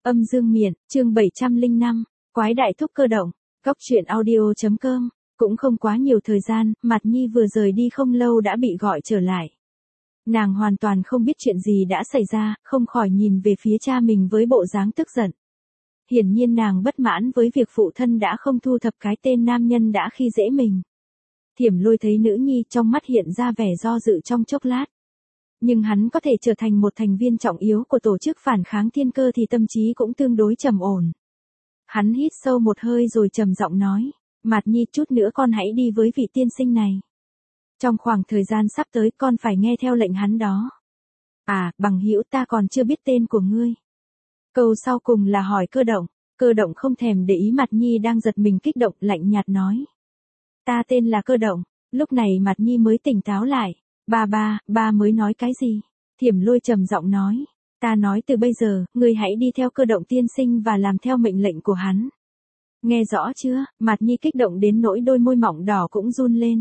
Âm dương miện, chương 705, Quái đại thúc cơ động, Góc truyện audio.com. Cũng không quá nhiều thời gian, Mạt Nhi vừa rời đi không lâu đã bị gọi trở lại. Nàng hoàn toàn không biết chuyện gì đã xảy ra, không khỏi nhìn về phía cha mình với bộ dáng tức giận. Hiển nhiên nàng bất mãn với việc phụ thân đã không thu thập cái tên nam nhân đã khi dễ mình. Thiểm Lôi thấy nữ nhi trong mắt hiện ra vẻ do dự trong chốc lát. Nhưng hắn có thể trở thành một thành viên trọng yếu của tổ chức phản kháng thiên cơ thì tâm trí cũng tương đối trầm ổn. Hắn hít sâu một hơi rồi trầm giọng nói, Mạt Nhi chút nữa con hãy đi với vị tiên sinh này. Trong khoảng thời gian sắp tới con phải nghe theo lệnh hắn đó. À, bằng hữu ta còn chưa biết tên của ngươi. Câu sau cùng là hỏi Cơ động không thèm để ý Mạt Nhi đang giật mình kích động, lạnh nhạt nói. Ta tên là Cơ động. Lúc này Mạt Nhi mới tỉnh táo lại. Ba mới nói cái gì? Thiểm Lôi trầm giọng nói. Ta nói từ bây giờ, ngươi hãy đi theo Cơ động tiên sinh và làm theo mệnh lệnh của hắn. Nghe rõ chưa? Mạt Nhi kích động đến nỗi đôi môi mỏng đỏ cũng run lên.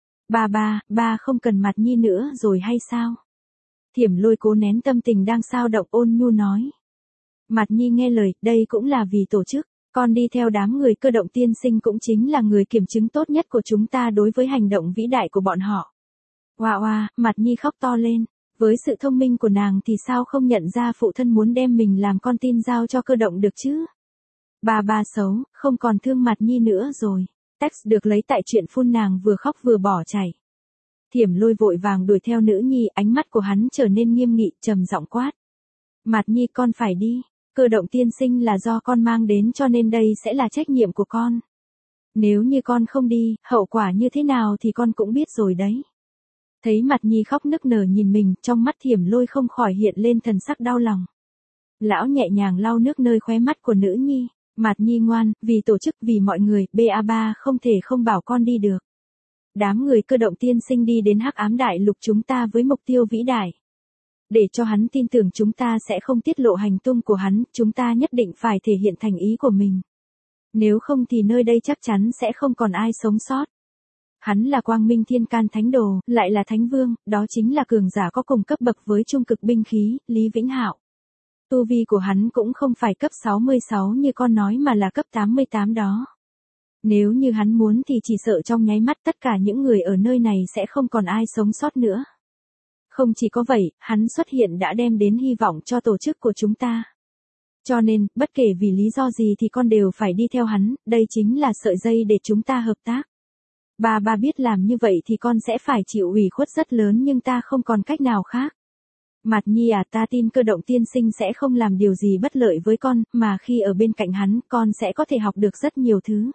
Ba không cần Mạt Nhi nữa rồi hay sao? Thiểm Lôi cố nén tâm tình đang xao động ôn nhu nói. Mạt Nhi nghe lời, đây cũng là vì tổ chức, con đi theo đám người Cơ động tiên sinh cũng chính là người kiểm chứng tốt nhất của chúng ta đối với hành động vĩ đại của bọn họ. Oa, Mạt Nhi khóc to lên, với sự thông minh của nàng thì sao không nhận ra phụ thân muốn đem mình làm con tin giao cho Cơ động được chứ? Ba xấu, không còn thương Mạt Nhi nữa rồi. Text được lấy tại chuyện phun nàng vừa khóc vừa bỏ chảy. Thiểm Lôi vội vàng đuổi theo nữ nhi, ánh mắt của hắn trở nên nghiêm nghị, trầm giọng quát. Mạt Nhi con phải đi, Cơ động tiên sinh là do con mang đến cho nên đây sẽ là trách nhiệm của con. Nếu như con không đi, hậu quả như thế nào thì con cũng biết rồi đấy. Thấy Mạt Nhi khóc nức nở nhìn mình, trong mắt Thiểm Lôi không khỏi hiện lên thần sắc đau lòng. Lão nhẹ nhàng lau nước nơi khóe mắt của nữ nhi. Mạt Nhi ngoan, vì tổ chức, vì mọi người, ba không thể không bảo con đi được. Đám người Cơ động tiên sinh đi đến Hắc Ám Đại Lục chúng ta với mục tiêu vĩ đại. Để cho hắn tin tưởng chúng ta sẽ không tiết lộ hành tung của hắn, chúng ta nhất định phải thể hiện thành ý của mình. Nếu không thì nơi đây chắc chắn sẽ không còn ai sống sót. Hắn là Quang Minh Thiên Can Thánh Đồ, lại là Thánh Vương, đó chính là cường giả có cùng cấp bậc với trung cực binh khí, Lý Vĩnh Hạo. Tu vi của hắn cũng không phải cấp 66 như con nói mà là cấp 88 đó. Nếu như hắn muốn thì chỉ sợ trong nháy mắt tất cả những người ở nơi này sẽ không còn ai sống sót nữa. Không chỉ có vậy, hắn xuất hiện đã đem đến hy vọng cho tổ chức của chúng ta. Cho nên, bất kể vì lý do gì thì con đều phải đi theo hắn, đây chính là sợi dây để chúng ta hợp tác. Ba biết làm như vậy thì con sẽ phải chịu ủy khuất rất lớn nhưng ta không còn cách nào khác. Mạt Nhi à, ta tin Cơ động tiên sinh sẽ không làm điều gì bất lợi với con, mà khi ở bên cạnh hắn, con sẽ có thể học được rất nhiều thứ.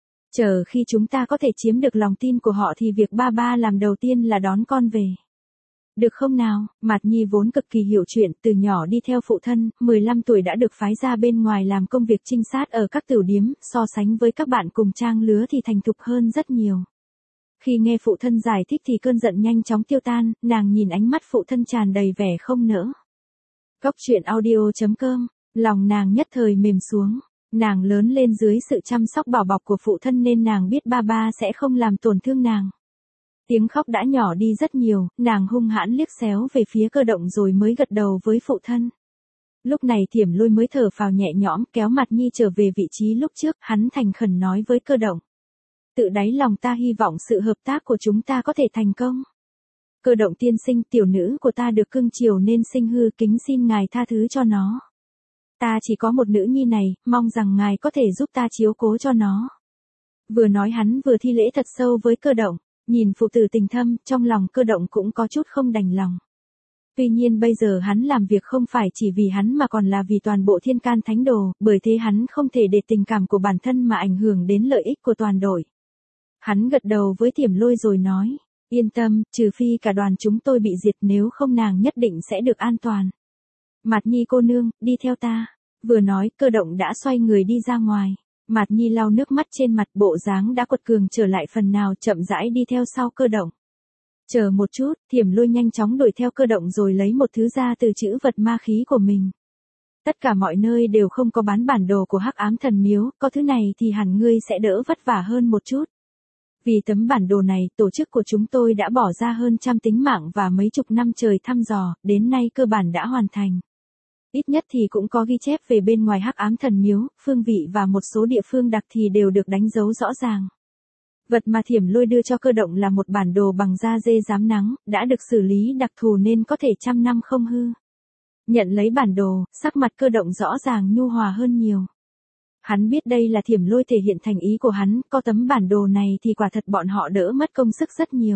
Chờ khi chúng ta có thể chiếm được lòng tin của họ thì việc ba làm đầu tiên là đón con về. Được không nào? Mạt Nhi vốn cực kỳ hiểu chuyện, từ nhỏ đi theo phụ thân, 15 tuổi đã được phái ra bên ngoài làm công việc trinh sát ở các tửu điếm, so sánh với các bạn cùng trang lứa thì thành thục hơn rất nhiều. Khi nghe phụ thân giải thích thì cơn giận nhanh chóng tiêu tan, nàng nhìn ánh mắt phụ thân tràn đầy vẻ không nỡ. Góc truyện audio.com, lòng nàng nhất thời mềm xuống, nàng lớn lên dưới sự chăm sóc bảo bọc của phụ thân nên nàng biết ba sẽ không làm tổn thương nàng. Tiếng khóc đã nhỏ đi rất nhiều, nàng hung hãn liếc xéo về phía Cơ động rồi mới gật đầu với phụ thân. Lúc này Thiểm Lôi mới thở phào nhẹ nhõm kéo Mạt Nhi trở về vị trí lúc trước, hắn thành khẩn nói với Cơ động. Tự đáy lòng ta hy vọng sự hợp tác của chúng ta có thể thành công. Cơ động tiên sinh, tiểu nữ của ta được cưng chiều nên sinh hư, kính xin ngài tha thứ cho nó. Ta chỉ có một nữ nhi này, mong rằng ngài có thể giúp ta chiếu cố cho nó. Vừa nói hắn vừa thi lễ thật sâu với Cơ động, nhìn phụ tử tình thâm, trong lòng Cơ động cũng có chút không đành lòng. Tuy nhiên bây giờ hắn làm việc không phải chỉ vì hắn mà còn là vì toàn bộ Thiên Can Thánh Đồ, bởi thế hắn không thể để tình cảm của bản thân mà ảnh hưởng đến lợi ích của toàn đội. Hắn gật đầu với Thiểm Lôi rồi nói, yên tâm, trừ phi cả đoàn chúng tôi bị diệt, nếu không nàng nhất định sẽ được an toàn. Mạt Nhi cô nương, đi theo ta. Vừa nói, Cơ động đã xoay người đi ra ngoài. Mạt Nhi lau nước mắt trên mặt, bộ dáng đã quật cường trở lại phần nào, chậm rãi đi theo sau Cơ động. Chờ một chút, Thiểm Lôi nhanh chóng đuổi theo Cơ động rồi lấy một thứ ra từ trữ vật ma khí của mình. Tất cả mọi nơi đều không có bán bản đồ của Hắc Ám Thần Miếu, có thứ này thì hẳn ngươi sẽ đỡ vất vả hơn một chút. Vì tấm bản đồ này, tổ chức của chúng tôi đã bỏ ra hơn trăm tính mạng và mấy chục năm trời thăm dò, đến nay cơ bản đã hoàn thành. Ít nhất thì cũng có ghi chép về bên ngoài Hắc Ám Thần Miếu, phương vị và một số địa phương đặc thì đều được đánh dấu rõ ràng. Vật mà Thiểm Lôi đưa cho Cơ Động là một bản đồ bằng da dê rám nắng, đã được xử lý đặc thù nên có thể trăm năm không hư. Nhận lấy bản đồ, sắc mặt Cơ Động rõ ràng nhu hòa hơn nhiều. Hắn biết đây là Thiểm Lôi thể hiện thành ý của hắn, có tấm bản đồ này thì quả thật bọn họ đỡ mất công sức rất nhiều.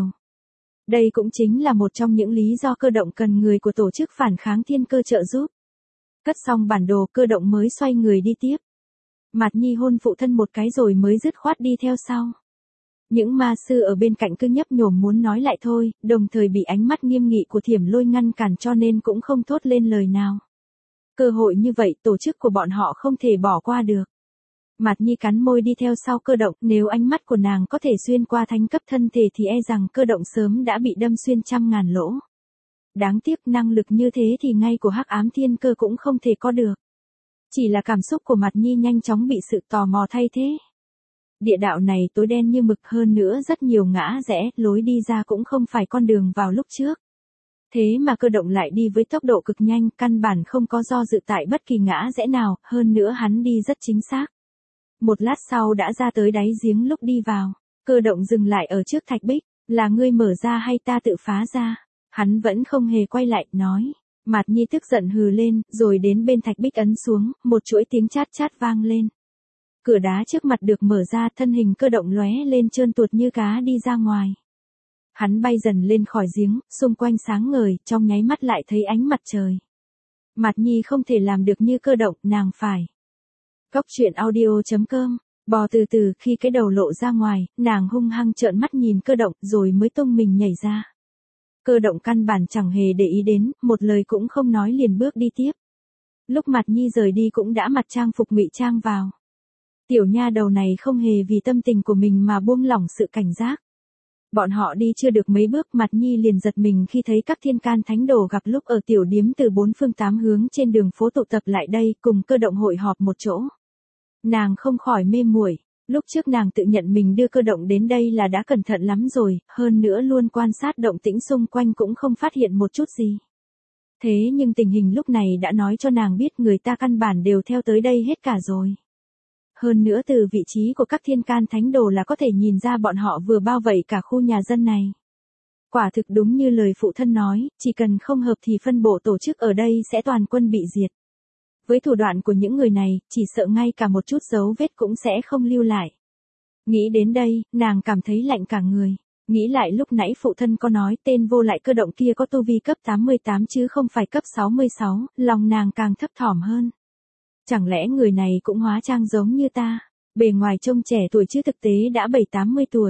Đây cũng chính là một trong những lý do Cơ Động cần người của tổ chức phản kháng thiên cơ trợ giúp. Cất xong bản đồ, Cơ Động mới xoay người đi tiếp. Mạt Nhi hôn phụ thân một cái rồi mới dứt khoát đi theo sau. Những ma sư ở bên cạnh cứ nhấp nhổm muốn nói lại thôi, đồng thời bị ánh mắt nghiêm nghị của Thiểm Lôi ngăn cản cho nên cũng không thốt lên lời nào. Cơ hội như vậy tổ chức của bọn họ không thể bỏ qua được. Mạt Nhi cắn môi đi theo sau Cơ Động, nếu ánh mắt của nàng có thể xuyên qua thánh cấp thân thể thì e rằng Cơ Động sớm đã bị đâm xuyên trăm ngàn lỗ. Đáng tiếc năng lực như thế thì ngay của Hắc Ám Thiên Cơ cũng không thể có được. Chỉ là cảm xúc của Mạt Nhi nhanh chóng bị sự tò mò thay thế. Địa đạo này tối đen như mực, hơn nữa rất nhiều ngã rẽ, lối đi ra cũng không phải con đường vào lúc trước. Thế mà Cơ Động lại đi với tốc độ cực nhanh, căn bản không có do dự tại bất kỳ ngã rẽ nào, hơn nữa hắn đi rất chính xác. Một lát sau đã ra tới đáy giếng, lúc đi vào, Cơ Động dừng lại ở trước thạch bích, là ngươi mở ra hay ta tự phá ra? Hắn vẫn không hề quay lại, nói. Mạt Nhi tức giận hừ lên, rồi đến bên thạch bích ấn xuống, một chuỗi tiếng chát chát vang lên. Cửa đá trước mặt được mở ra, thân hình Cơ Động lóe lên trơn tuột như cá đi ra ngoài. Hắn bay dần lên khỏi giếng, xung quanh sáng ngời, trong nháy mắt lại thấy ánh mặt trời. Mạt Nhi không thể làm được như Cơ Động, nàng phải. Cóc truyện audio.com, bò từ từ, khi cái đầu lộ ra ngoài, nàng hung hăng trợn mắt nhìn Cơ Động rồi mới tung mình nhảy ra. Cơ Động căn bản chẳng hề để ý đến, một lời cũng không nói liền bước đi tiếp. Lúc Mạt Nhi rời đi cũng đã mặc trang phục ngụy trang vào. Tiểu nha đầu này không hề vì tâm tình của mình mà buông lỏng sự cảnh giác. Bọn họ đi chưa được mấy bước, Mạt Nhi liền giật mình khi thấy các thiên can thánh đồ gặp lúc ở tiểu điếm từ 4 phương 8 hướng trên đường phố tụ tập lại đây, cùng Cơ Động hội họp một chỗ. Nàng không khỏi mê muội, lúc trước nàng tự nhận mình đưa Cơ Động đến đây là đã cẩn thận lắm rồi, hơn nữa luôn quan sát động tĩnh xung quanh cũng không phát hiện một chút gì. Thế nhưng tình hình lúc này đã nói cho nàng biết người ta căn bản đều theo tới đây hết cả rồi. Hơn nữa từ vị trí của các thiên can thánh đồ là có thể nhìn ra bọn họ vừa bao vây cả khu nhà dân này. Quả thực đúng như lời phụ thân nói, chỉ cần không hợp thì phân bộ tổ chức ở đây sẽ toàn quân bị diệt. Với thủ đoạn của những người này, chỉ sợ ngay cả một chút dấu vết cũng sẽ không lưu lại. Nghĩ đến đây, nàng cảm thấy lạnh cả người. Nghĩ lại lúc nãy phụ thân có nói tên vô lại Cơ Động kia có tu vi cấp 88 chứ không phải cấp 66, lòng nàng càng thấp thỏm hơn. Chẳng lẽ người này cũng hóa trang giống như ta, bề ngoài trông trẻ tuổi chứ thực tế đã 7-80 tuổi.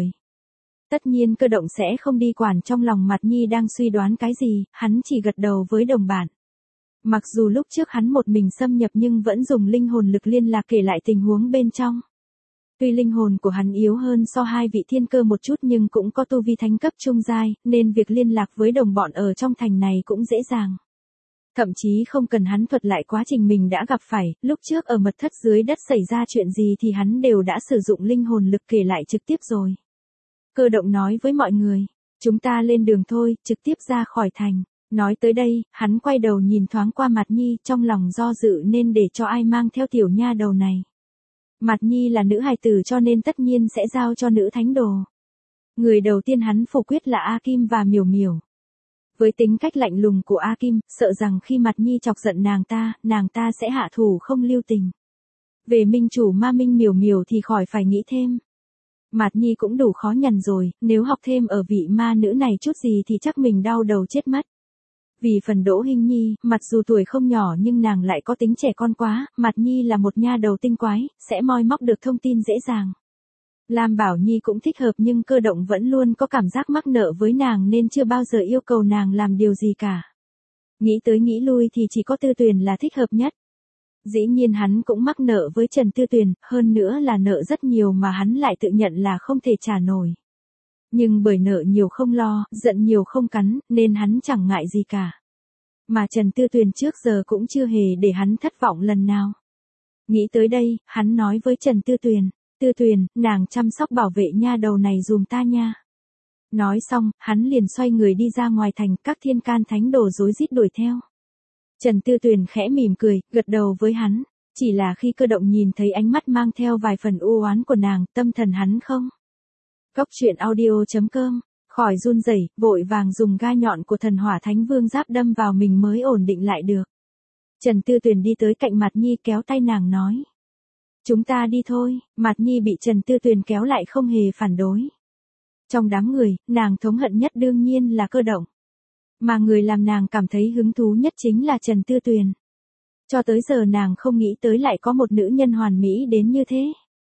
Tất nhiên Cơ Động sẽ không đi quản trong lòng Mạt Nhi đang suy đoán cái gì, hắn chỉ gật đầu với đồng bạn. Mặc dù lúc trước hắn một mình xâm nhập nhưng vẫn dùng linh hồn lực liên lạc kể lại tình huống bên trong. Tuy linh hồn của hắn yếu hơn so hai vị thiên cơ một chút nhưng cũng có tu vi thánh cấp trung giai, nên việc liên lạc với đồng bọn ở trong thành này cũng dễ dàng. Thậm chí không cần hắn thuật lại quá trình mình đã gặp phải, lúc trước ở mật thất dưới đất xảy ra chuyện gì thì hắn đều đã sử dụng linh hồn lực kể lại trực tiếp rồi. Cơ Động nói với mọi người, chúng ta lên đường thôi, trực tiếp ra khỏi thành. Nói tới đây, hắn quay đầu nhìn thoáng qua Mạt Nhi, trong lòng do dự nên để cho ai mang theo tiểu nha đầu này. Mạt Nhi là nữ hài tử cho nên tất nhiên sẽ giao cho nữ thánh đồ. Người đầu tiên hắn phủ quyết là A Kim và Miểu Miểu. Với tính cách lạnh lùng của A Kim, sợ rằng khi Mạt Nhi chọc giận nàng ta sẽ hạ thủ không lưu tình. Về minh chủ ma minh Miểu Miểu thì khỏi phải nghĩ thêm. Mạt Nhi cũng đủ khó nhằn rồi, nếu học thêm ở vị ma nữ này chút gì thì chắc mình đau đầu chết mất. Vì phần Đỗ Hinh Nhi, mặc dù tuổi không nhỏ nhưng nàng lại có tính trẻ con quá, Mạt Nhi là một nha đầu tinh quái, sẽ moi móc được thông tin dễ dàng. Lam Bảo Nhi cũng thích hợp nhưng Cơ Động vẫn luôn có cảm giác mắc nợ với nàng nên chưa bao giờ yêu cầu nàng làm điều gì cả. Nghĩ tới nghĩ lui thì chỉ có Tư Tuyền là thích hợp nhất. Dĩ nhiên hắn cũng mắc nợ với Trần Tư Tuyền, hơn nữa là nợ rất nhiều mà hắn lại tự nhận là không thể trả nổi. Nhưng bởi nợ nhiều không lo, giận nhiều không cắn, nên hắn chẳng ngại gì cả. Mà Trần Tư Tuyền trước giờ cũng chưa hề để hắn thất vọng lần nào. Nghĩ tới đây, hắn nói với Trần Tư Tuyền, Tư Tuyền, nàng chăm sóc bảo vệ nha đầu này dùm ta nha. Nói xong, hắn liền xoay người đi ra ngoài thành, các thiên can thánh đồ rối rít đuổi theo. Trần Tư Tuyền khẽ mỉm cười, gật đầu với hắn. Chỉ là khi Cơ Động nhìn thấy ánh mắt mang theo vài phần u oán của nàng, tâm thần hắn không. Góc truyện audio.com, khỏi run rẩy, vội vàng dùng gai nhọn của thần hỏa thánh vương giáp đâm vào mình mới ổn định lại được. Trần Tư Tuyền đi tới cạnh Mạt Nhi kéo tay nàng nói. Chúng ta đi thôi, Mạt Nhi bị Trần Tư Tuyền kéo lại không hề phản đối. Trong đám người, nàng thống hận nhất đương nhiên là Cơ Động. Mà người làm nàng cảm thấy hứng thú nhất chính là Trần Tư Tuyền. Cho tới giờ nàng không nghĩ tới lại có một nữ nhân hoàn mỹ đến như thế.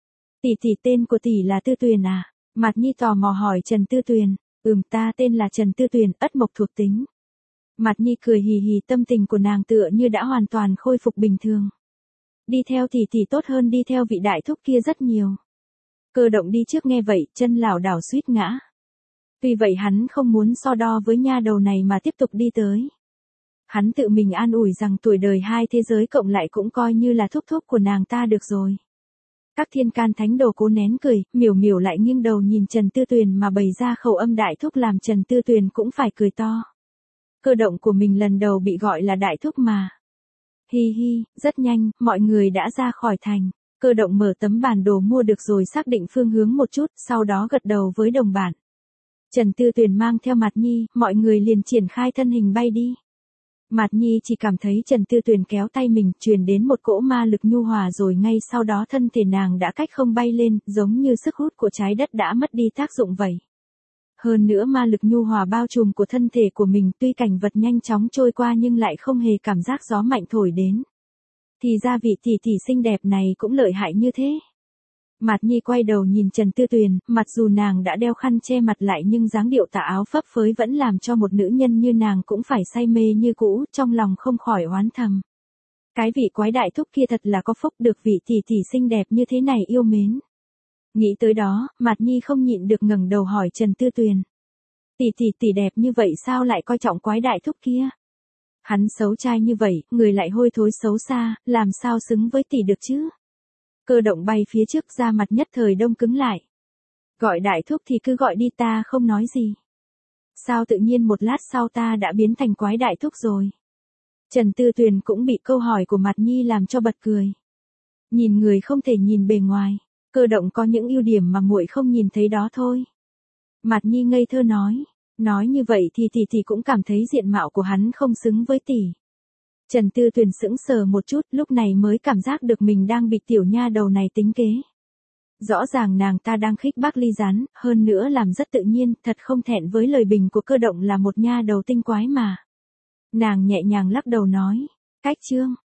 Tỷ tên của tỷ là Tư Tuyền à? Mạt Nhi tò mò hỏi Trần Tư Tuyền. Ta tên là Trần Tư Tuyền, Ất Mộc thuộc tính. Mạt Nhi cười hì hì, tâm tình của nàng tựa như đã hoàn toàn khôi phục bình thường. Đi theo tỷ tốt hơn đi theo vị đại thúc kia rất nhiều. Cơ Động đi trước nghe vậy, chân lảo đảo suýt ngã. Tuy vậy hắn không muốn so đo với nha đầu này mà tiếp tục đi tới. Hắn tự mình an ủi rằng tuổi đời hai thế giới cộng lại cũng coi như là thúc thúc của nàng ta được rồi. Các thiên can thánh đồ cố nén cười, miểu miểu lại nghiêng đầu nhìn Trần Tư Tuyền mà bày ra khẩu âm đại thúc làm Trần Tư Tuyền cũng phải cười to. Cơ Động của mình lần đầu bị gọi là đại thúc mà. Hi hi, rất nhanh, mọi người đã ra khỏi thành. Cơ Động mở tấm bản đồ mua được rồi xác định phương hướng một chút, sau đó gật đầu với đồng bạn. Trần Tư Tuyền mang theo Mạt Nhi, mọi người liền triển khai thân hình bay đi. Mạt Nhi chỉ cảm thấy Trần Tư Tuyền kéo tay mình, truyền đến một cỗ ma lực nhu hòa rồi ngay sau đó thân thể nàng đã cách không bay lên, giống như sức hút của trái đất đã mất đi tác dụng vậy. Hơn nữa ma lực nhu hòa bao trùm của thân thể của mình, tuy cảnh vật nhanh chóng trôi qua nhưng lại không hề cảm giác gió mạnh thổi đến. Thì ra vị tỷ xinh đẹp này cũng lợi hại như thế. Mạt Nhi quay đầu nhìn Trần Tư Tuyền, mặc dù nàng đã đeo khăn che mặt lại nhưng dáng điệu tà áo phấp phới vẫn làm cho một nữ nhân như nàng cũng phải say mê như cũ, trong lòng không khỏi oán thầm. Cái vị quái đại thúc kia thật là có phúc được vị tỷ xinh đẹp như thế này yêu mến. Nghĩ tới đó, Mạt Nhi không nhịn được ngẩng đầu hỏi Trần Tư Tuyền. Tỷ đẹp như vậy sao lại coi trọng quái đại thúc kia? Hắn xấu trai như vậy, người lại hôi thối xấu xa, làm sao xứng với tỷ được chứ? Cơ Động bay phía trước ra mặt nhất thời đông cứng lại. Gọi đại thúc thì cứ gọi đi, ta không nói gì. Sao tự nhiên một lát sau ta đã biến thành quái đại thúc rồi? Trần Tư Tuyền cũng bị câu hỏi của Mạt Nhi làm cho bật cười. Nhìn người không thể nhìn bề ngoài, Cơ Động có những ưu điểm mà muội không nhìn thấy đó thôi. Mạt Nhi ngây thơ nói như vậy thì tỷ cũng cảm thấy diện mạo của hắn không xứng với tỷ. Trần Tư Tuyền sững sờ một chút, lúc này mới cảm giác được mình đang bị tiểu nha đầu này tính kế. Rõ ràng nàng ta đang khích bác ly gián, hơn nữa làm rất tự nhiên, thật không thẹn với lời bình của Cơ Động là một nha đầu tinh quái mà. Nàng nhẹ nhàng lắc đầu nói, cách chương.